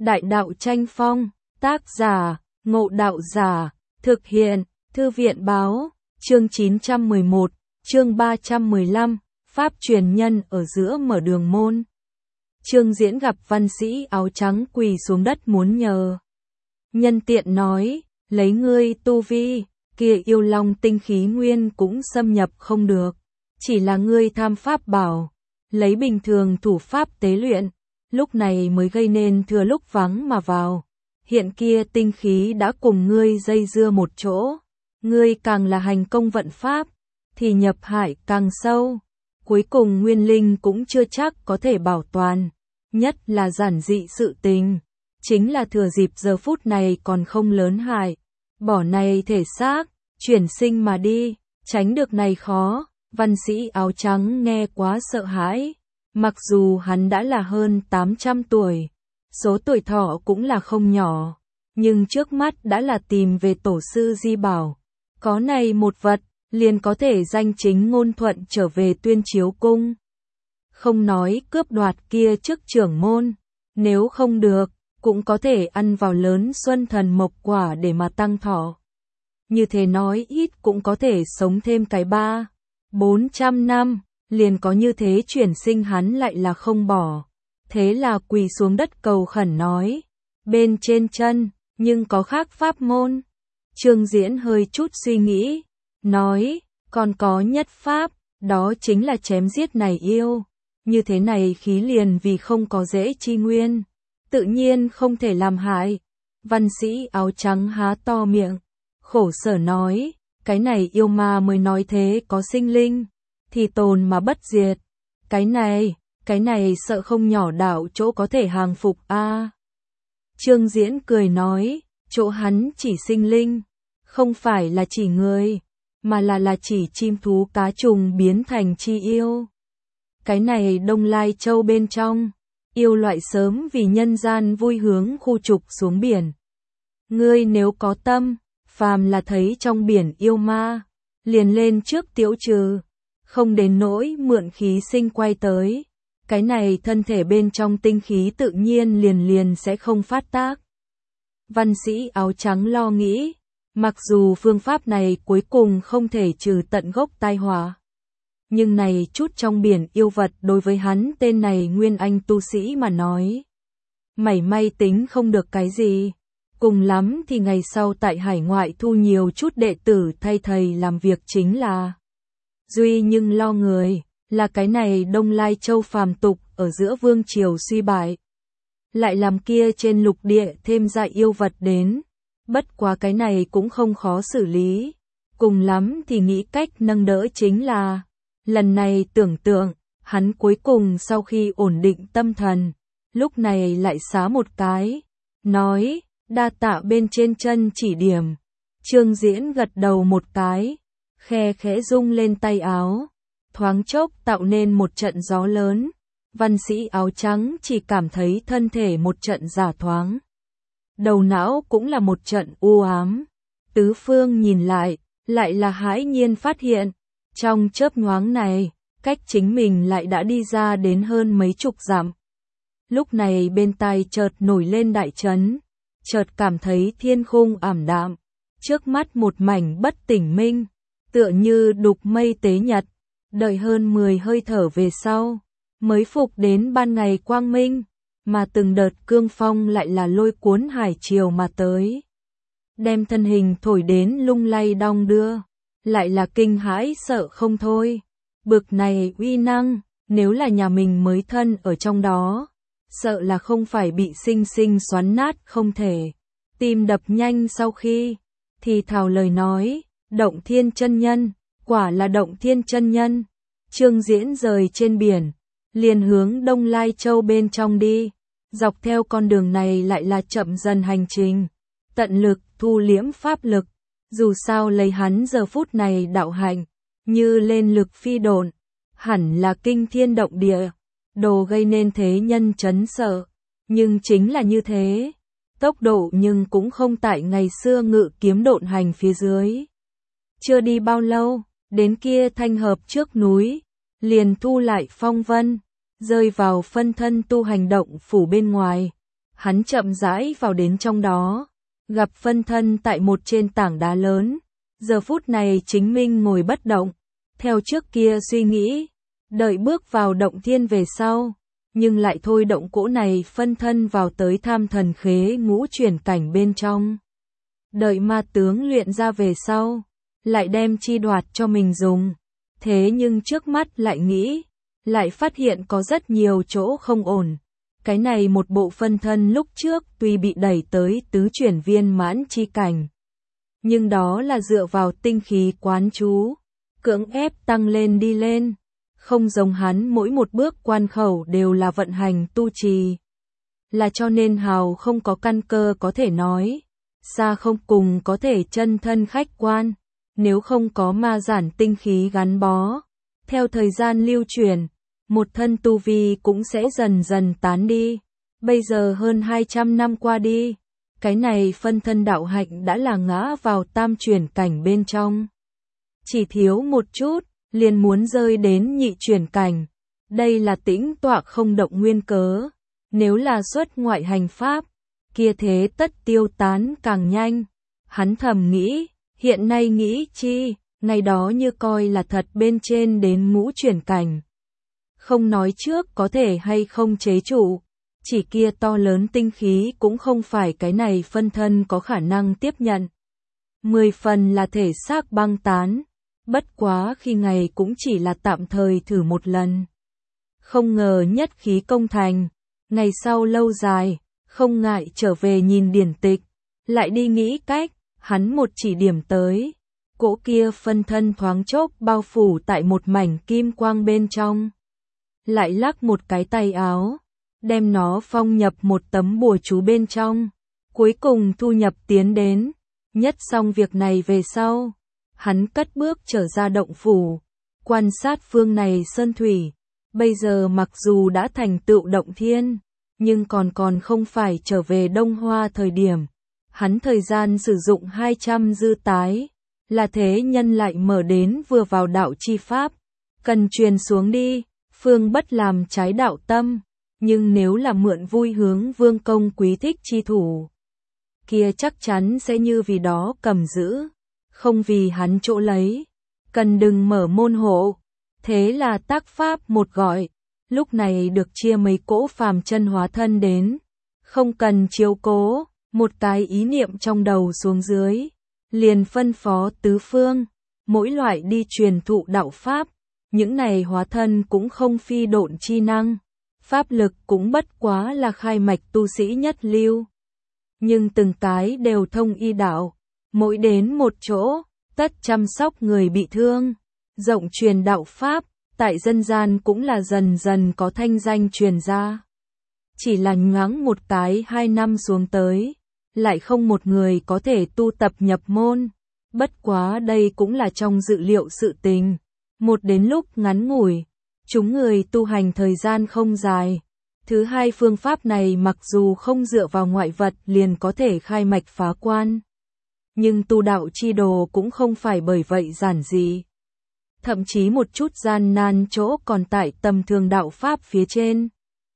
Đại đạo tranh phong, tác giả, Ngộ Đạo Giả, thực hiện, Thư viện báo, chương 911, chương 315, Pháp truyền nhân ở giữa mở đường môn. Trương Diễn gặp văn sĩ áo trắng quỳ xuống đất muốn nhờ. Nhân tiện nói, lấy ngươi tu vi, kia yêu long tinh khí nguyên cũng xâm nhập không được. Chỉ là ngươi tham pháp bảo, lấy bình thường thủ pháp tế luyện, lúc này mới gây nên thừa lúc vắng mà vào. Hiện kia tinh khí đã cùng ngươi dây dưa một chỗ, ngươi càng là hành công vận pháp, thì nhập hại càng sâu. Cuối cùng nguyên linh cũng chưa chắc có thể bảo toàn, nhất là giản dị sự tình. Chính là thừa dịp giờ phút này còn không lớn hại, bỏ này thể xác, chuyển sinh mà đi, tránh được này khó. Văn sĩ áo trắng nghe quá sợ hãi, mặc dù hắn đã là hơn 800 tuổi, số tuổi thọ cũng là không nhỏ, nhưng trước mắt đã là tìm về tổ sư di bảo. Có này một vật, liền có thể danh chính ngôn thuận trở về Tuyên Chiếu Cung. Không nói cướp đoạt kia chức trưởng môn, nếu không được, cũng có thể ăn vào lớn xuân thần mộc quả để mà tăng thọ. Như thế nói ít cũng có thể sống thêm cái 400 năm, liền có như thế chuyển sinh hắn lại là không bỏ. Thế là quỳ xuống đất cầu khẩn nói, bên trên chân, nhưng có khác pháp môn. Trương Diễn hơi chút suy nghĩ, nói, còn có nhất pháp, đó chính là chém giết này yêu. Như thế này khí liền vì không có dễ chi nguyên, tự nhiên không thể làm hại. Văn sĩ áo trắng há to miệng, khổ sở nói, cái này yêu ma mới nói thế có sinh linh, thì tồn mà bất diệt. Cái này sợ không nhỏ đạo chỗ có thể hàng phục a. Trương Diễn cười nói, chỗ hắn chỉ sinh linh, không phải là chỉ người, mà là chỉ chim thú cá trùng biến thành chi yêu. Cái này Đông Lai Châu bên trong, yêu loại sớm vì nhân gian vui hướng khu trục xuống biển. Ngươi nếu có tâm, phàm là thấy trong biển yêu ma, liền lên trước tiêu trừ, không đến nỗi mượn khí sinh quay tới. Cái này thân thể bên trong tinh khí tự nhiên liền sẽ không phát tác. Văn sĩ áo trắng lo nghĩ, mặc dù phương pháp này cuối cùng không thể trừ tận gốc tai họa, nhưng này chút trong biển yêu vật đối với hắn tên này nguyên anh tu sĩ mà nói, mảy may tính không được cái gì. Cùng lắm thì ngày sau tại hải ngoại thu nhiều chút đệ tử thay thầy làm việc chính là. Duy nhưng lo người, là cái này Đông Lai Châu phàm tục ở giữa vương triều suy bại. Lại làm kia trên lục địa thêm ra yêu vật đến. Bất quá cái này cũng không khó xử lý. Cùng lắm thì nghĩ cách nâng đỡ chính là. Lần này tưởng tượng, hắn cuối cùng sau khi ổn định tâm thần, lúc này lại xá một cái, nói, đa tạ bên trên chân chỉ điểm. Trương Diễn gật đầu một cái, khe khẽ rung lên tay áo, thoáng chốc tạo nên một trận gió lớn. Văn sĩ áo trắng chỉ cảm thấy thân thể một trận giả thoáng, đầu não cũng là một trận u ám. Tứ phương nhìn lại là hãi nhiên phát hiện, trong chớp nhoáng này, cách chính mình lại đã đi ra đến hơn mấy chục dặm. Lúc này bên tai chợt nổi lên đại chấn, chợt cảm thấy thiên khung ảm đạm, trước mắt một mảnh bất tỉnh minh, tựa như đục mây tế nhật. Đợi hơn 10 hơi thở về sau, mới phục đến ban ngày quang minh, mà từng đợt cương phong lại là lôi cuốn hải triều mà tới, đem thân hình thổi đến lung lay đong đưa, lại là kinh hãi sợ không thôi. Bực này uy năng, nếu là nhà mình mới thân ở trong đó, sợ là không phải bị sinh sinh xoắn nát không thể. Tim đập nhanh sau khi thì thào lời nói, Động Thiên chân nhân, quả là Động Thiên chân nhân. Trương Diễn rời trên biển, liền hướng Đông Lai Châu bên trong đi. Dọc theo con đường này lại là chậm dần hành trình, tận lực thu liễm pháp lực. Dù sao lấy hắn giờ phút này đạo hạnh, như lên lực phi độn, hẳn là kinh thiên động địa, đồ gây nên thế nhân chấn sợ. Nhưng chính là như thế, tốc độ nhưng cũng không tại ngày xưa ngự kiếm độn hành phía dưới. Chưa đi bao lâu, đến kia thanh hợp trước núi, liền thu lại phong vân, rơi vào phân thân tu hành động phủ bên ngoài. Hắn chậm rãi vào đến trong đó, gặp phân thân tại một trên tảng đá lớn. Giờ phút này Chính Minh ngồi bất động, theo trước kia suy nghĩ, đợi bước vào động thiên về sau, nhưng lại thôi động cỗ này phân thân vào tới Tham Thần Khế ngũ chuyển cảnh bên trong. Đợi ma tướng luyện ra về sau, lại đem chi đoạt cho mình dùng. Thế nhưng trước mắt lại nghĩ, lại phát hiện có rất nhiều chỗ không ổn. Cái này một bộ phân thân lúc trước tuy bị đẩy tới tứ chuyển viên mãn chi cảnh, nhưng đó là dựa vào tinh khí quán chú, cưỡng ép tăng lên đi lên. Không giống hắn mỗi một bước quan khẩu đều là vận hành tu trì. Là cho nên hào không có căn cơ có thể nói, xa không cùng có thể chân thân khách quan, nếu không có ma giản tinh khí gắn bó. Theo thời gian lưu truyền, một thân tu vi cũng sẽ dần dần tán đi. Bây giờ hơn 200 năm qua đi, cái này phân thân đạo hạnh đã là ngã vào tam chuyển cảnh bên trong. Chỉ thiếu một chút, liền muốn rơi đến nhị chuyển cảnh. Đây là tĩnh tọa không động nguyên cớ. Nếu là xuất ngoại hành pháp, kia thế tất tiêu tán càng nhanh. Hắn thầm nghĩ, hiện nay nghĩ chi, ngày đó như coi là thật bên trên đến ngũ chuyển cảnh. Không nói trước có thể hay không chế trụ, chỉ kia to lớn tinh khí cũng không phải cái này phân thân có khả năng tiếp nhận. 10 phần là thể xác băng tán, bất quá khi ngày cũng chỉ là tạm thời thử một lần. Không ngờ nhất khí công thành, ngày sau lâu dài, không ngại trở về nhìn điển tịch, lại đi nghĩ cách, hắn một chỉ điểm tới. Cỗ kia phân thân thoáng chốc bao phủ tại một mảnh kim quang bên trong. Lại lắc một cái tay áo, đem nó phong nhập một tấm bùa chú bên trong, cuối cùng thu nhập tiến đến. Nhất xong việc này về sau, hắn cất bước trở ra động phủ, quan sát phương này sơn thủy. Bây giờ mặc dù đã thành tựu động thiên, nhưng còn không phải trở về Đông Hoa thời điểm. Hắn thời gian sử dụng 200 dư tái, là thế nhân lại mở đến vừa vào đạo chi pháp, cần truyền xuống đi, phương bất làm trái đạo tâm, nhưng nếu là mượn vui hướng vương công quý thích chi thủ, kia chắc chắn sẽ như vì đó cầm giữ, không vì hắn chỗ lấy, cần đừng mở môn hộ. Thế là tác pháp một gọi, lúc này được chia mấy cỗ phàm chân hóa thân đến, không cần chiếu cố, một cái ý niệm trong đầu xuống dưới, liền phân phó tứ phương, mỗi loại đi truyền thụ đạo pháp. Những này hóa thân cũng không phi độn chi năng, pháp lực cũng bất quá là khai mạch tu sĩ nhất lưu. Nhưng từng cái đều thông y đạo, mỗi đến một chỗ, tất chăm sóc người bị thương, rộng truyền đạo pháp, tại dân gian cũng là dần dần có thanh danh truyền ra. Chỉ là nhoáng một cái 2 năm xuống tới, lại không một người có thể tu tập nhập môn, bất quá đây cũng là trong dự liệu sự tình. Một đến lúc ngắn ngủi, chúng người tu hành thời gian không dài. Thứ hai phương pháp này mặc dù không dựa vào ngoại vật liền có thể khai mạch phá quan, nhưng tu đạo chi đồ cũng không phải bởi vậy giản dị. Thậm chí một chút gian nan chỗ còn tại tầm thường đạo pháp phía trên.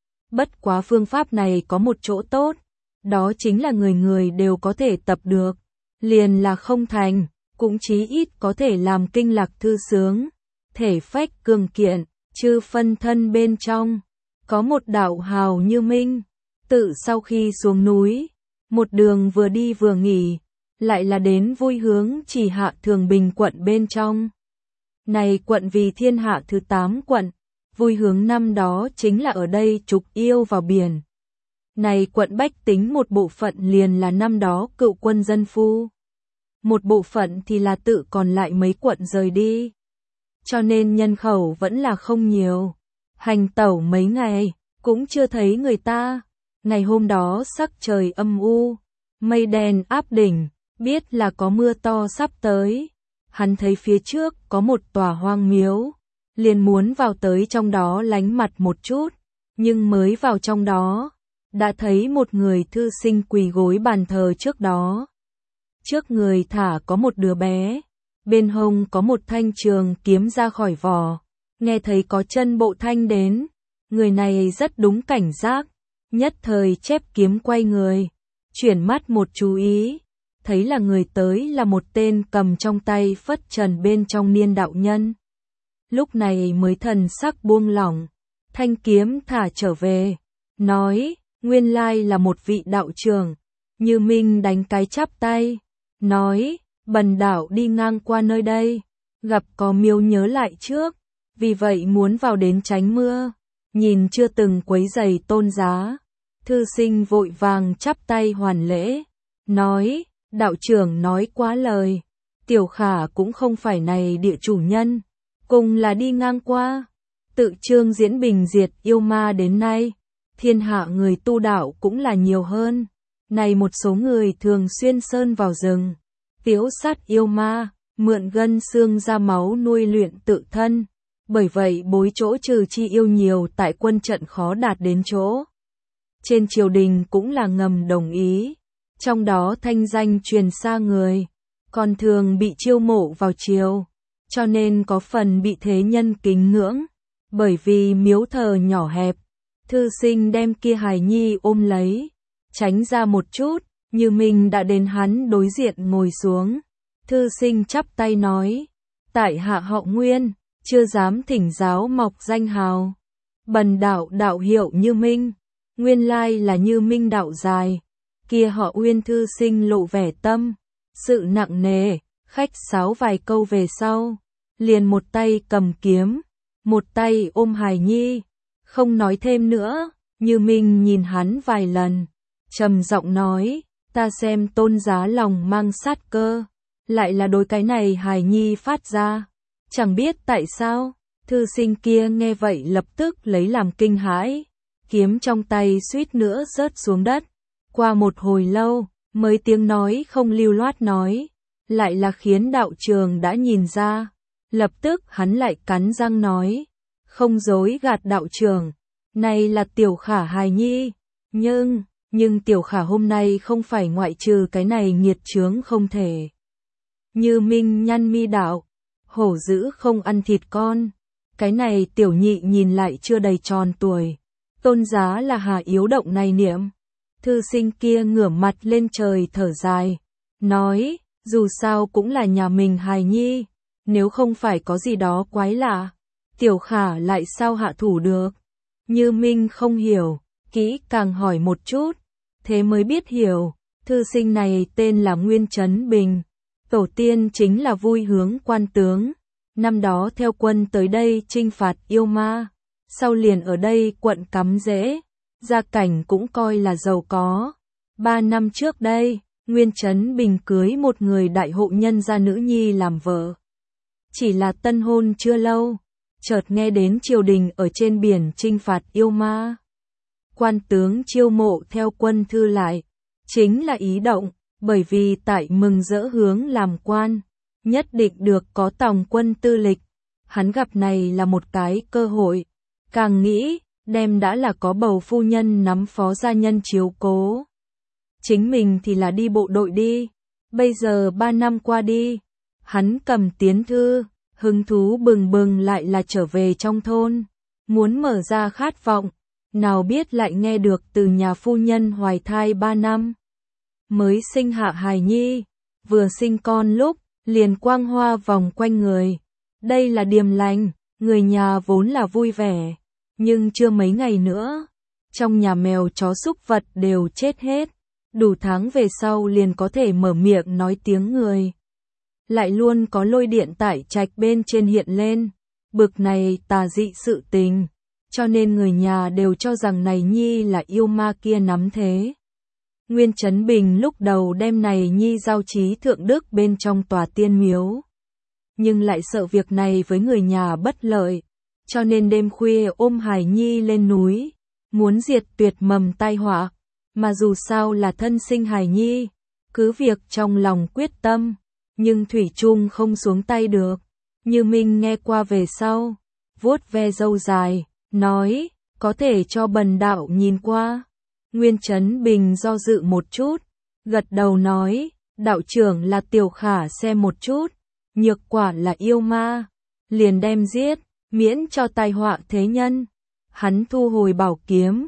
Bất quá phương pháp này có một chỗ tốt, đó chính là người người đều có thể tập được, liền là không thành, cũng chí ít có thể làm kinh lạc thư sướng, thể phách cường kiện, chư phân thân bên trong. Có một đạo hào như minh, tự sau khi xuống núi, một đường vừa đi vừa nghỉ, lại là đến vui hướng chỉ hạ Thường Bình quận bên trong. Này quận vì thiên hạ thứ 8 quận, vui hướng năm đó chính là ở đây trục yêu vào biển. Này quận bách tính một bộ phận liền là năm đó cựu quân dân phu, một bộ phận thì là tự còn lại mấy quận rời đi. Cho nên nhân khẩu vẫn là không nhiều. Hành tẩu mấy ngày, cũng chưa thấy người ta. Ngày hôm đó sắc trời âm u, mây đen áp đỉnh, biết là có mưa to sắp tới. Hắn thấy phía trước có một tòa hoang miếu, liền muốn vào tới trong đó lánh mặt một chút, nhưng mới vào trong đó, đã thấy một người thư sinh quỳ gối bàn thờ trước đó. Trước người thả có một đứa bé, bên hông có một thanh trường kiếm ra khỏi vỏ. Nghe thấy có chân bộ thanh đến, người này rất đúng cảnh giác, nhất thời chép kiếm quay người, chuyển mắt một chú ý, thấy là người tới là một tên cầm trong tay phất trần bên trong Niên đạo nhân. Lúc này mới thần sắc buông lỏng, thanh kiếm thả trở về, nói, nguyên lai là một vị đạo trưởng. Như Minh đánh cái chắp tay, nói, bần đạo đi ngang qua nơi đây, gặp có miếu nhớ lại trước, vì vậy muốn vào đến tránh mưa, nhìn chưa từng quấy rầy tôn giá. Thư sinh vội vàng chắp tay hoàn lễ, nói, đạo trưởng nói quá lời, tiểu khả cũng không phải này địa chủ nhân, cùng là đi ngang qua. Tự Trương diễn bình diệt yêu ma đến nay, thiên hạ người tu đạo cũng là nhiều hơn. Này một số người thường xuyên sơn vào rừng, tiếu sát yêu ma, mượn gân xương ra máu nuôi luyện tự thân. Bởi vậy bối chỗ trừ chi yêu nhiều tại quân trận khó đạt đến chỗ. Trên triều đình cũng là ngầm đồng ý, trong đó thanh danh truyền xa người, còn thường bị chiêu mộ vào triều, cho nên có phần bị thế nhân kính ngưỡng. Bởi vì miếu thờ nhỏ hẹp, thư sinh đem kia hài nhi ôm lấy, tránh ra một chút, Như Minh đã đến hắn đối diện ngồi xuống. Thư sinh chắp tay nói, tại hạ họ Nguyên, chưa dám thỉnh giáo mọc danh hào. Bần đạo đạo hiệu Như Minh, nguyên lai là Như Minh đạo dài. Kia họ Uyên thư sinh lộ vẻ tâm sự nặng nề, khách sáo vài câu về sau, liền một tay cầm kiếm, một tay ôm hài nhi, không nói thêm nữa. Như Minh nhìn hắn vài lần, trầm giọng nói, ta xem tôn giá lòng mang sát cơ, lại là đối cái này hài nhi phát ra, chẳng biết tại sao. Thư sinh kia nghe vậy lập tức lấy làm kinh hãi, kiếm trong tay suýt nữa rớt xuống đất. Qua một hồi lâu, mới tiếng nói không lưu loát nói, lại là khiến đạo trường đã nhìn ra. Lập tức hắn lại cắn răng nói, không dối gạt đạo trường, này là tiểu khả hài nhi, nhưng tiểu khả hôm nay không phải ngoại trừ cái này nghiệt chướng không thể. Như Minh nhăn mi đạo, hổ dữ không ăn thịt con, cái này tiểu nhị nhìn lại chưa đầy tròn tuổi, tôn giá là hà yếu động này niệm. Thư sinh kia ngửa mặt lên trời thở dài, nói, dù sao cũng là nhà mình hài nhi, nếu không phải có gì đó quái lạ, tiểu khả lại sao hạ thủ được. Như Minh không hiểu, kỹ càng hỏi một chút, thế mới biết hiểu, thư sinh này tên là Nguyên Trấn Bình, tổ tiên chính là Vui Hướng quan tướng, năm đó theo quân tới đây chinh phạt yêu ma, sau liền ở đây quận cắm rễ, gia cảnh cũng coi là giàu có. 3 năm trước đây, Nguyên Trấn Bình cưới một người đại hộ nhân gia nữ nhi làm vợ. Chỉ là tân hôn chưa lâu, chợt nghe đến triều đình ở trên biển chinh phạt yêu ma. Quan tướng chiêu mộ theo quân thư lại, chính là ý động, bởi vì tại mừng rỡ hướng làm quan, nhất định được có tòng quân tư lịch. Hắn gặp này là một cái cơ hội, càng nghĩ, đem đã là có bầu phu nhân nắm phó gia nhân chiếu cố. Chính mình thì là đi bộ đội đi, bây giờ 3 năm qua đi, hắn cầm tiến thư, hứng thú bừng bừng lại là trở về trong thôn, muốn mở ra khát vọng, nào biết lại nghe được từ nhà phu nhân hoài thai 3 năm. Mới sinh hạ hài nhi, vừa sinh con lúc, liền quang hoa vòng quanh người. Đây là điềm lành, người nhà vốn là vui vẻ, nhưng chưa mấy ngày nữa, trong nhà mèo chó súc vật đều chết hết, đủ tháng về sau liền có thể mở miệng nói tiếng người. Lại luôn có lôi điện tại trạch bên trên hiện lên, bực này tà dị sự tình, cho nên người nhà đều cho rằng này nhi là yêu ma kia nắm thế. Nguyên Trấn Bình lúc đầu đem này nhi giao trí thượng đức bên trong tòa tiên miếu, nhưng lại sợ việc này với người nhà bất lợi, cho nên đêm khuya ôm hài nhi lên núi, muốn diệt tuyệt mầm tai họa, mà dù sao là thân sinh hài nhi, cứ việc trong lòng quyết tâm, nhưng thủy chung không xuống tay được. Như Minh nghe qua về sau, vuốt ve râu dài, nói, có thể cho bần đạo nhìn qua. Nguyên Trấn Bình do dự một chút, gật đầu nói, đạo trưởng là tiểu khả xem một chút, nhược quả là yêu ma, liền đem giết, miễn cho tai họa thế nhân. Hắn thu hồi bảo kiếm,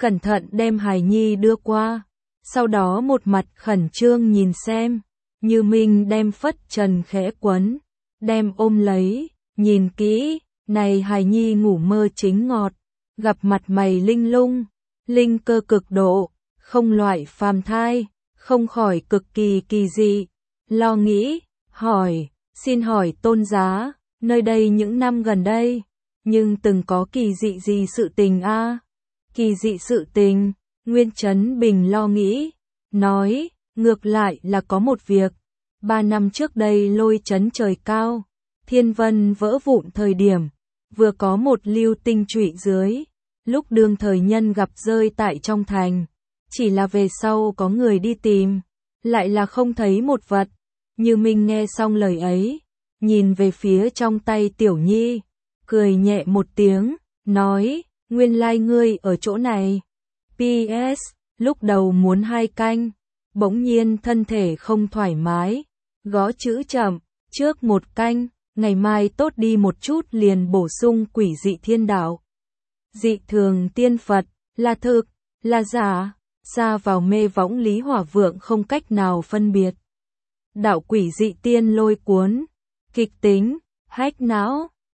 cẩn thận đem hài nhi đưa qua, sau đó một mặt khẩn trương nhìn xem, Như Minh đem phất trần khẽ quấn, đem ôm lấy, nhìn kỹ, này hài nhi ngủ mơ chính ngọt, gặp mặt mày linh lung, linh cơ cực độ, không loại phàm thai, không khỏi cực kỳ kỳ dị, lo nghĩ, hỏi, xin hỏi tôn giá, nơi đây những năm gần đây, nhưng từng có kỳ dị gì sự tình a? Kỳ dị sự tình, Nguyên Chấn Bình lo nghĩ, nói, ngược lại là có một việc, 3 năm trước đây lôi chấn trời cao, thiên vân vỡ vụn thời điểm, vừa có một lưu tinh trụy dưới, lúc đương thời nhân gặp rơi tại trong thành, chỉ là về sau có người đi tìm, lại là không thấy một vật. Như Minh nghe xong lời ấy, nhìn về phía trong tay Tiểu Nhi, cười nhẹ một tiếng, nói, nguyên lai ngươi ở chỗ này. PS, lúc đầu muốn 2 canh, bỗng nhiên thân thể không thoải mái, gõ chữ chậm, trước 1 canh, ngày mai tốt đi một chút liền bổ sung quỷ dị thiên đạo. Dị thường tiên Phật, là thực, là giả, xa vào mê võng Lý Hỏa Vượng không cách nào phân biệt. Đạo quỷ dị tiên lôi cuốn, kịch tính, hách não,